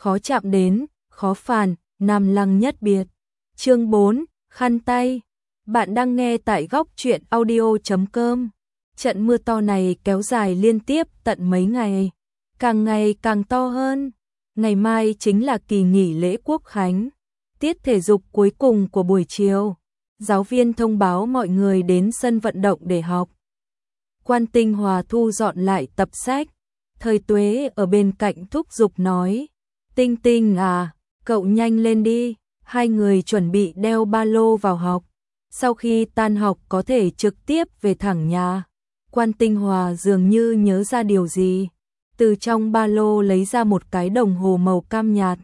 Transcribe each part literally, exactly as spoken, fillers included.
khó chạm đến, khó phản, Nam Lăng nhất biệt. Chương bốn, khăn tay. Bạn đang nghe tại góc truyện audio chấm com. Trận mưa to này kéo dài liên tiếp tận mấy ngày, càng ngày càng to hơn. Ngày mai chính là kỳ nghỉ lễ Quốc khánh, tiết thể dục cuối cùng của buổi chiều. Giáo viên thông báo mọi người đến sân vận động để học. Quan Tinh Hòa thu dọn lại tập sách. Thời Tuế ở bên cạnh thúc giục nói: Tinh Tinh à, cậu nhanh lên đi. Hai người chuẩn bị đeo ba lô vào học. Sau khi tan học có thể trực tiếp về thẳng nhà. Quan Tinh Hòa dường như nhớ ra điều gì, từ trong ba lô lấy ra một cái đồng hồ màu cam nhạt.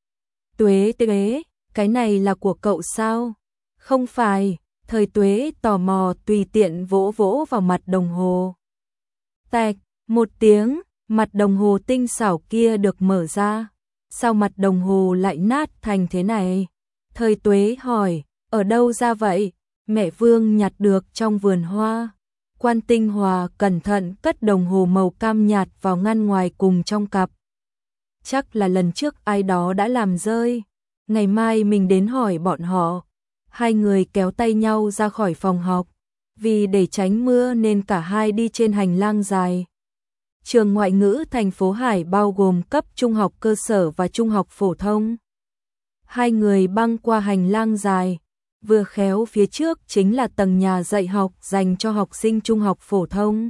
Tuế Tuế, cái này là của cậu sao? Không phải. Thời Tuế tò mò tùy tiện vỗ vỗ vào mặt đồng hồ. Tạch, một tiếng, mặt đồng hồ tinh xảo kia được mở ra. Sao mặt đồng hồ lại nát thành thế này? Thời Tuế hỏi, ở đâu ra vậy? Mẹ Vương nhặt được trong vườn hoa. Quan Tinh Hòa cẩn thận cất đồng hồ màu cam nhạt vào ngăn ngoài cùng trong cặp. Chắc là lần trước ai đó đã làm rơi. Ngày mai mình đến hỏi bọn họ. Hai người kéo tay nhau ra khỏi phòng học. Vì để tránh mưa nên cả hai đi trên hành lang dài. Trường ngoại ngữ thành phố Hải bao gồm cấp trung học cơ sở và trung học phổ thông. Hai người băng qua hành lang dài, vừa khéo phía trước chính là tầng nhà dạy học dành cho học sinh trung học phổ thông.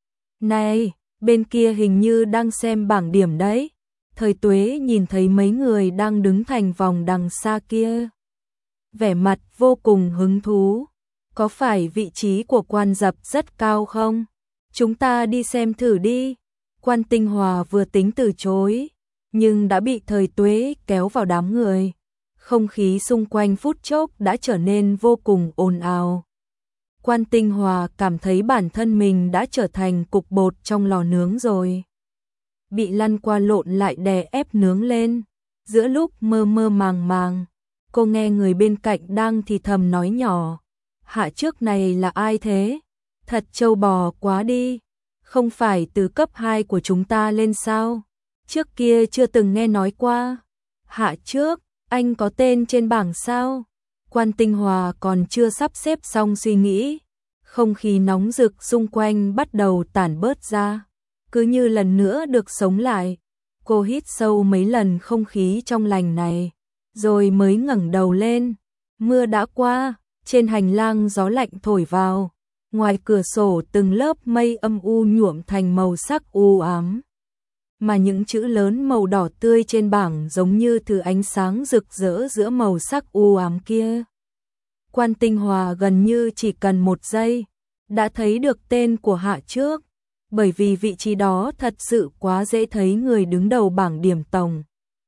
Này, bên kia hình như đang xem bảng điểm đấy. Thời Tuế nhìn thấy mấy người đang đứng thành vòng đằng xa kia, vẻ mặt vô cùng hứng thú. Có phải vị trí của Quan Dập rất cao không? Chúng ta đi xem thử đi. Quan Tinh Hòa vừa tính từ chối, nhưng đã bị Thời Tuế kéo vào đám người. Không khí xung quanh phút chốc đã trở nên vô cùng ồn ào. Quan Tinh Hòa cảm thấy bản thân mình đã trở thành cục bột trong lò nướng rồi. Bị lăn qua lộn lại đè ép nướng lên. Giữa lúc mơ mơ màng màng, cô nghe người bên cạnh đang thì thầm nói nhỏ: Hạ trước này là ai thế? Thật trâu bò quá đi. Không phải từ cấp hai của chúng ta lên sao? Trước kia chưa từng nghe nói qua. Hạ trước, anh có tên trên bảng sao? Quan Tinh Hòa còn chưa sắp xếp xong suy nghĩ. Không khí nóng rực xung quanh bắt đầu tản bớt ra, cứ như lần nữa được sống lại. Cô hít sâu mấy lần không khí trong lành này, rồi mới ngẩng đầu lên. Mưa đã qua, trên hành lang gió lạnh thổi vào. Ngoài cửa sổ từng lớp mây âm u nhuộm thành màu sắc u ám. Mà những chữ lớn màu đỏ tươi trên bảng giống như thứ ánh sáng rực rỡ giữa màu sắc u ám kia. Quan Tinh Hòa gần như chỉ cần một giây đã thấy được tên của Hạ trước, bởi vì vị trí đó thật sự quá dễ thấy người đứng đầu bảng điểm tổng.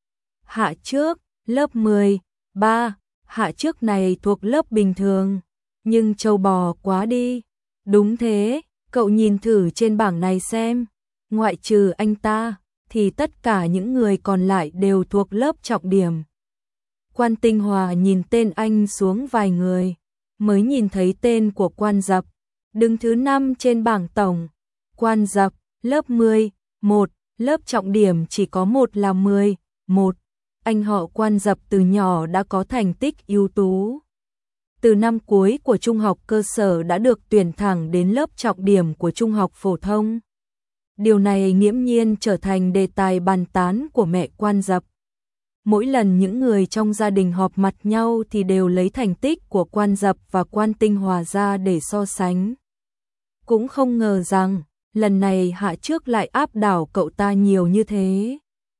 Hạ trước, lớp mười ba, Hạ trước này thuộc lớp bình thường, nhưng trâu bò quá đi. Đúng thế, cậu nhìn thử trên bảng này xem, ngoại trừ anh ta, thì tất cả những người còn lại đều thuộc lớp trọng điểm. Quan Tinh Hòa nhìn tên anh xuống vài người, mới nhìn thấy tên của Quan Dập, đứng thứ năm trên bảng tổng. Quan Dập, lớp mười một, lớp trọng điểm chỉ có một là mười một. Anh họ Quan Dập từ nhỏ đã có thành tích ưu tú. Từ năm cuối của trung học cơ sở đã được tuyển thẳng đến lớp trọng điểm của trung học phổ thông. Điều này nghiễm nhiên trở thành đề tài bàn tán của mẹ Quan Dập. Mỗi lần những người trong gia đình họp mặt nhau thì đều lấy thành tích của Quan Dập và Quan Tinh Hòa ra để so sánh. Cũng không ngờ rằng, lần này Hạ trước lại áp đảo cậu ta nhiều như thế.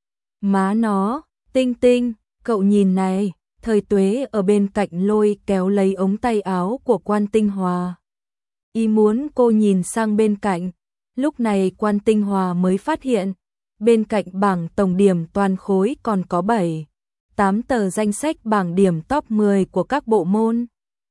Má nó, Tinh Tinh, cậu nhìn này. Thời Tuế ở bên cạnh lôi kéo lấy ống tay áo của Quan Tinh Hòa. Ý muốn cô nhìn sang bên cạnh. Lúc này Quan Tinh Hòa mới phát hiện, bên cạnh bảng tổng điểm toàn khối còn có bảy, tám tờ danh sách bảng điểm top mười của các bộ môn.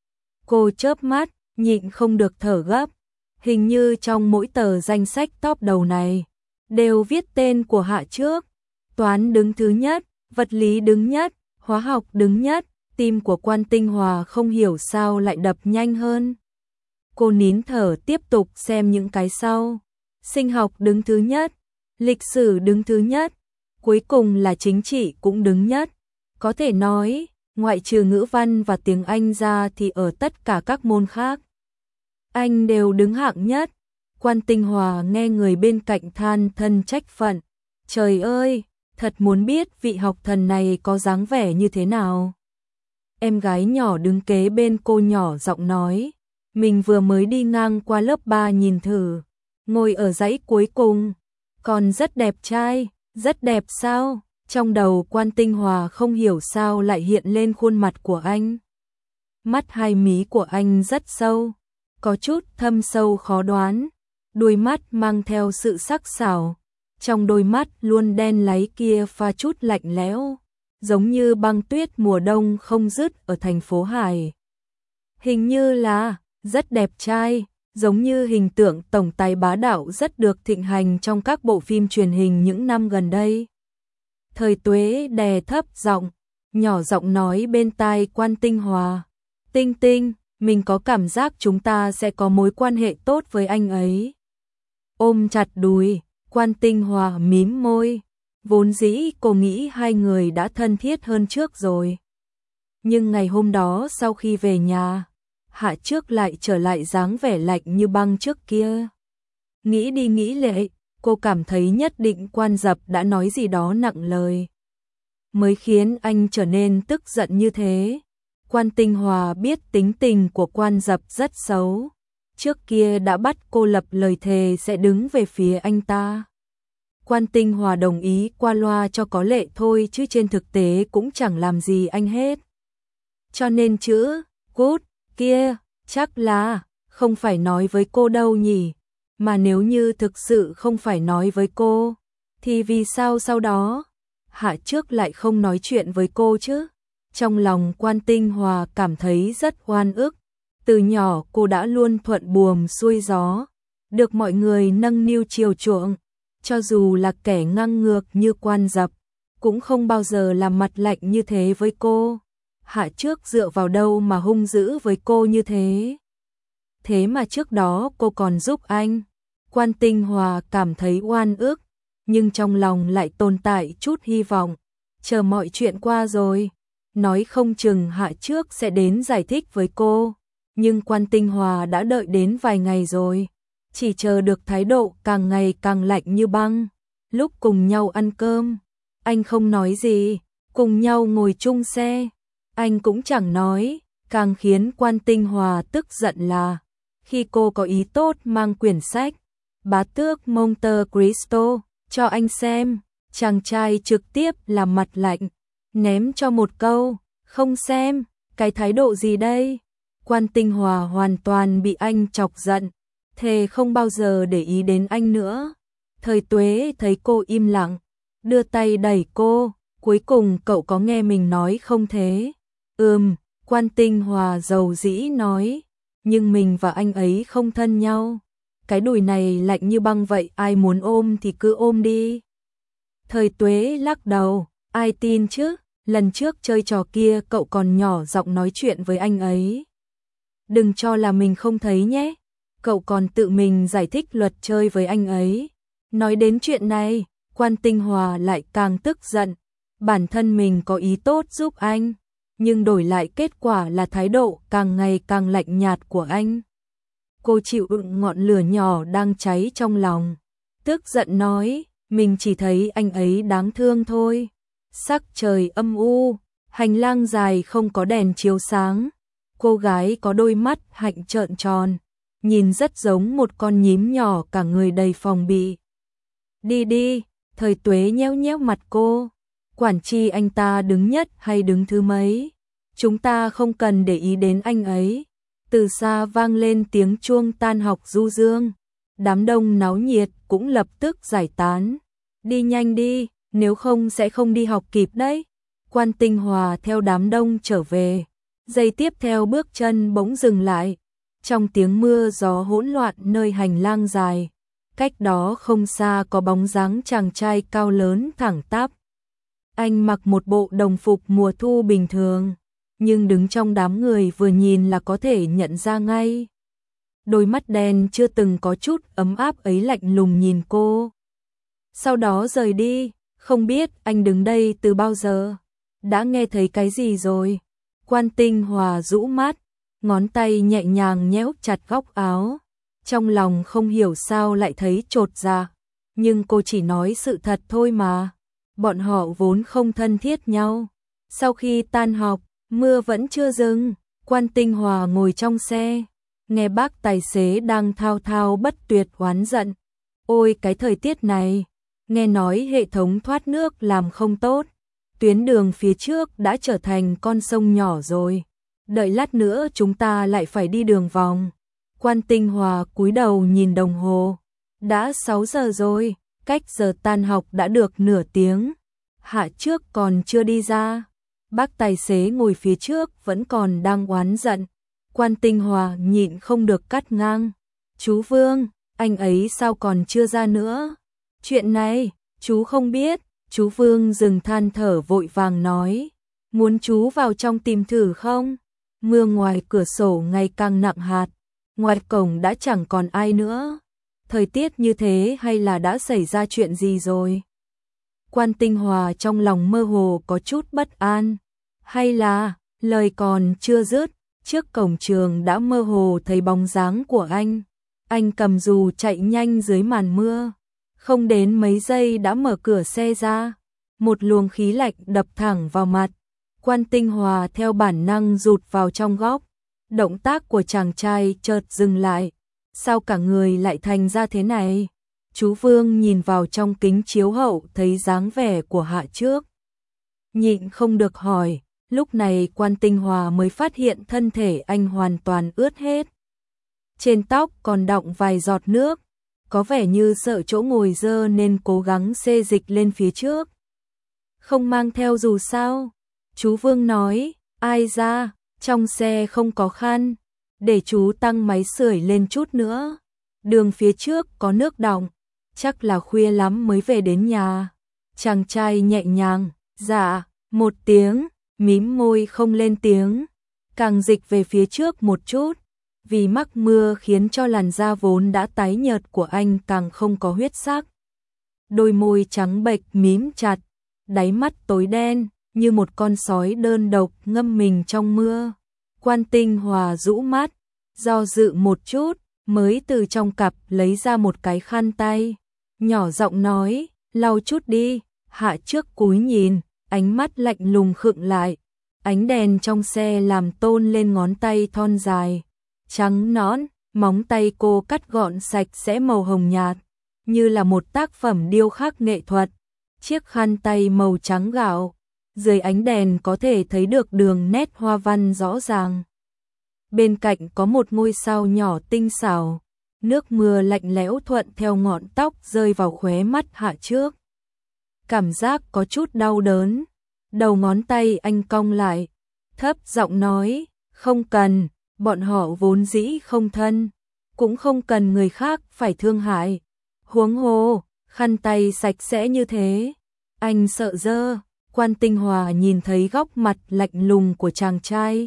Cô chớp mắt, nhịn không được thở gấp. Hình như trong mỗi tờ danh sách top đầu này, đều viết tên của Hạ trước. Toán đứng thứ nhất, vật lý đứng nhất, hóa học đứng nhất. Tim của Quan Tinh Hòa không hiểu sao lại đập nhanh hơn. Cô nín thở tiếp tục xem những cái sau. Sinh học đứng thứ nhất, lịch sử đứng thứ nhất, cuối cùng là chính trị cũng đứng nhất. Có thể nói, ngoại trừ ngữ văn và tiếng Anh ra thì ở tất cả các môn khác, anh đều đứng hạng nhất. Quan Tinh Hòa nghe người bên cạnh than thân trách phận. Trời ơi, thật muốn biết vị học thần này có dáng vẻ như thế nào. Em gái nhỏ đứng kế bên cô nhỏ giọng nói, mình vừa mới đi ngang qua lớp ba nhìn thử, ngồi ở dãy cuối cùng, còn rất đẹp trai. Rất đẹp sao? Trong đầu Quan Tinh Hòa không hiểu sao lại hiện lên khuôn mặt của anh. Mắt hai mí của anh rất sâu, có chút thâm sâu khó đoán, đôi mắt mang theo sự sắc sảo, trong đôi mắt luôn đen láy kia pha chút lạnh lẽo, giống như băng tuyết mùa đông không dứt ở thành phố Hải. Hình như là rất đẹp trai, giống như hình tượng tổng tài bá đạo rất được thịnh hành trong các bộ phim truyền hình những năm gần đây. Thời Tuế đè thấp giọng, nhỏ giọng nói bên tai Quan Tinh Hòa, Tinh Tinh, mình có cảm giác chúng ta sẽ có mối quan hệ tốt với anh ấy. Ôm chặt đùi, Quan Tinh Hòa mím môi, vốn dĩ cô nghĩ hai người đã thân thiết hơn trước rồi. Nhưng ngày hôm đó sau khi về nhà, Hạ Trước lại trở lại dáng vẻ lạnh như băng trước kia. Nghĩ đi nghĩ lại, cô cảm thấy nhất định Quan Dập đã nói gì đó nặng lời, mới khiến anh trở nên tức giận như thế. Quan Tinh Hòa biết tính tình của Quan Dập rất xấu, trước kia đã bắt cô lập lời thề sẽ đứng về phía anh ta. Quan Tinh Hòa đồng ý qua loa cho có lệ thôi chứ trên thực tế cũng chẳng làm gì anh hết. Cho nên chữ cút kia chắc là không phải nói với cô đâu nhỉ, mà nếu như thực sự không phải nói với cô, thì vì sao sau đó Hạ Trước lại không nói chuyện với cô chứ? Trong lòng Quan Tinh Hòa cảm thấy rất oan ức, từ nhỏ cô đã luôn thuận buồm xuôi gió, được mọi người nâng niu chiều chuộng, cho dù là kẻ ngang ngược như Quan Dập, cũng không bao giờ làm mặt lạnh như thế với cô. Hạ Trước dựa vào đâu mà hung dữ với cô như thế? Thế mà trước đó cô còn giúp anh. Quan Tinh Hòa cảm thấy oan ức, nhưng trong lòng lại tồn tại chút hy vọng. Chờ mọi chuyện qua rồi, nói không chừng Hạ Trước sẽ đến giải thích với cô. Nhưng Quan Tinh Hòa đã đợi đến vài ngày rồi, chỉ chờ được thái độ càng ngày càng lạnh như băng. Lúc cùng nhau ăn cơm, anh không nói gì, cùng nhau ngồi chung xe, anh cũng chẳng nói. Càng khiến Quan Tinh Hòa tức giận là khi cô có ý tốt mang quyển sách Bá tước Monte Cristo cho anh xem, chàng trai trực tiếp làm mặt lạnh, ném cho một câu, không xem, cái thái độ gì đây? Quan Tinh Hòa hoàn toàn bị anh chọc giận, thề không bao giờ để ý đến anh nữa. Thời Tuế thấy cô im lặng, đưa tay đẩy cô, cuối cùng cậu có nghe mình nói không thế? Ừm, Quan Tinh Hòa dầu dĩ nói, nhưng mình và anh ấy không thân nhau. Cái đùi này lạnh như băng vậy, ai muốn ôm thì cứ ôm đi. Thời Tuế lắc đầu, ai tin chứ, lần trước chơi trò kia cậu còn nhỏ giọng nói chuyện với anh ấy. Đừng cho là mình không thấy nhé, cậu còn tự mình giải thích luật chơi với anh ấy. Nói đến chuyện này, Quan Tinh Hòa lại càng tức giận, bản thân mình có ý tốt giúp anh, nhưng đổi lại kết quả là thái độ càng ngày càng lạnh nhạt của anh. Cô chịu đựng ngọn lửa nhỏ đang cháy trong lòng, tức giận nói, mình chỉ thấy anh ấy đáng thương thôi. Sắc trời âm u, hành lang dài không có đèn chiếu sáng, cô gái có đôi mắt hạnh trợn tròn, nhìn rất giống một con nhím nhỏ cả người đầy phòng bị. Đi đi, Thời Tuế nhéo nhéo mặt cô, quản chi anh ta đứng nhất hay đứng thứ mấy, chúng ta không cần để ý đến anh ấy. Từ xa vang lên tiếng chuông tan học du dương, đám đông náo nhiệt cũng lập tức giải tán. Đi nhanh đi, nếu không sẽ không đi học kịp đấy. Quan Tinh Hòa theo đám đông trở về, giây tiếp theo bước chân bỗng dừng lại, trong tiếng mưa gió hỗn loạn nơi hành lang dài. Cách đó không xa có bóng dáng chàng trai cao lớn thẳng tắp. Anh mặc một bộ đồng phục mùa thu bình thường, nhưng đứng trong đám người vừa nhìn là có thể nhận ra ngay. Đôi mắt đen chưa từng có chút ấm áp ấy lạnh lùng nhìn cô. Sau đó rời đi, Không biết anh đứng đây từ bao giờ? Đã nghe thấy cái gì rồi? Quan Tinh Hòa rũ mắt, ngón tay nhẹ nhàng nhéo chặt góc áo. Trong lòng không hiểu sao lại thấy chột dạ. Nhưng cô chỉ nói sự thật thôi mà. Bọn họ vốn không thân thiết nhau. Sau khi tan học, mưa vẫn chưa dừng. Quan Tinh Hòa ngồi trong xe, nghe bác tài xế đang thao thao bất tuyệt oán giận. Ôi cái thời tiết này, nghe nói hệ thống thoát nước làm không tốt. Tuyến đường phía trước đã trở thành con sông nhỏ rồi. Đợi lát nữa chúng ta lại phải đi đường vòng. Quan Tinh Hòa cúi đầu nhìn đồng hồ. Đã sáu giờ rồi, cách giờ tan học đã được nửa tiếng. Hạ Trước còn chưa đi ra. Bác tài xế ngồi phía trước vẫn còn đang oán giận. Quan Tinh Hòa nhịn không được cắt ngang. Chú Vương, anh ấy sao còn chưa ra nữa? Chuyện này, chú không biết. Chú Vương dừng than thở vội vàng nói. Muốn chú vào trong tìm thử không? Mưa ngoài cửa sổ ngày càng nặng hạt. Ngoài cổng đã chẳng còn ai nữa. Thời tiết như thế hay là đã xảy ra chuyện gì rồi? Quan Tinh Hòa trong lòng mơ hồ có chút bất an. Hay là, lời còn chưa dứt, trước cổng trường đã mơ hồ thấy bóng dáng của anh. Anh cầm dù chạy nhanh dưới màn mưa. Không đến mấy giây đã mở cửa xe ra. Một luồng khí lạnh đập thẳng vào mặt. Quan Tinh Hòa theo bản năng rụt vào trong góc. Động tác của chàng trai chợt dừng lại. Sao cả người lại thành ra thế này? Chú Vương nhìn vào trong kính chiếu hậu thấy dáng vẻ của Hạ Trước. Nhịn không được hỏi. Lúc này Quan Tinh Hòa mới phát hiện thân thể anh hoàn toàn ướt hết. Trên tóc còn đọng vài giọt nước. Có vẻ như sợ chỗ ngồi dơ nên cố gắng xê dịch lên phía trước. Không mang theo dù sao? Chú Vương nói, ai ra, trong xe không có khăn. Để chú tăng máy sưởi lên chút nữa. Đường phía trước có nước đọng. Chắc là khuya lắm mới về đến nhà. Chàng trai nhẹ nhàng, dạ, một tiếng, mím môi không lên tiếng. Càng dịch về phía trước một chút. Vì mắc mưa khiến cho làn da vốn đã tái nhợt của anh càng không có huyết sắc. Đôi môi trắng bệch mím chặt, đáy mắt tối đen, như một con sói đơn độc ngâm mình trong mưa. Quan Tinh Hòa rũ mắt, do dự một chút, mới từ trong cặp lấy ra một cái khăn tay. Nhỏ giọng nói, lau chút đi. Hạ Trước cúi nhìn, ánh mắt lạnh lùng khựng lại. Ánh đèn trong xe làm tôn lên ngón tay thon dài. Trắng nõn, móng tay cô cắt gọn sạch sẽ màu hồng nhạt, như là một tác phẩm điêu khắc nghệ thuật. Chiếc khăn tay màu trắng gạo, dưới ánh đèn có thể thấy được đường nét hoa văn rõ ràng. Bên cạnh có một ngôi sao nhỏ tinh xảo, nước mưa lạnh lẽo thuận theo ngọn tóc rơi vào khóe mắt Hạ Trước. Cảm giác có chút đau đớn, đầu ngón tay anh cong lại, thấp giọng nói, không cần. Bọn họ vốn dĩ không thân, cũng không cần người khác phải thương hại. Huống hồ, khăn tay sạch sẽ như thế, anh sợ dơ. Quan Tinh Hòa nhìn thấy góc mặt lạnh lùng của chàng trai.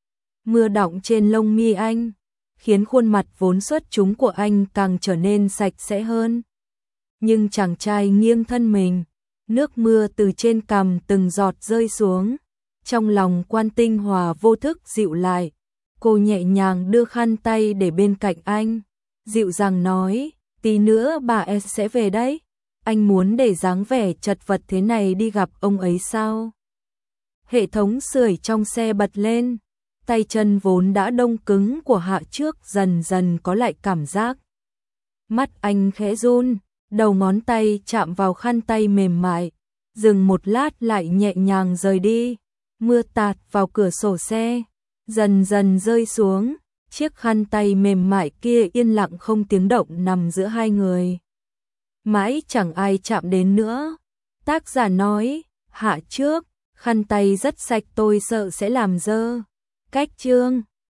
Mưa đọng trên lông mi anh, khiến khuôn mặt vốn xuất chúng của anh càng trở nên sạch sẽ hơn. Nhưng chàng trai nghiêng thân mình, nước mưa từ trên cằm từng giọt rơi xuống. Trong lòng Quan Tinh Hòa vô thức dịu lại. Cô nhẹ nhàng đưa khăn tay để bên cạnh anh, dịu dàng nói, tí nữa bà S sẽ về đấy. Anh muốn để dáng vẻ chật vật thế này đi gặp ông ấy sao? Hệ thống sưởi trong xe bật lên, tay chân vốn đã đông cứng của Hạ Trước dần dần có lại cảm giác. Mắt anh khẽ run, đầu ngón tay chạm vào khăn tay mềm mại, dừng một lát lại nhẹ nhàng rời đi. Mưa tạt vào cửa sổ xe, dần dần rơi xuống, chiếc khăn tay mềm mại kia yên lặng không tiếng động nằm giữa hai người. Mãi chẳng ai chạm đến nữa. Tác giả nói, Hạ Trước, khăn tay rất sạch tôi sợ sẽ làm dơ. Cách chương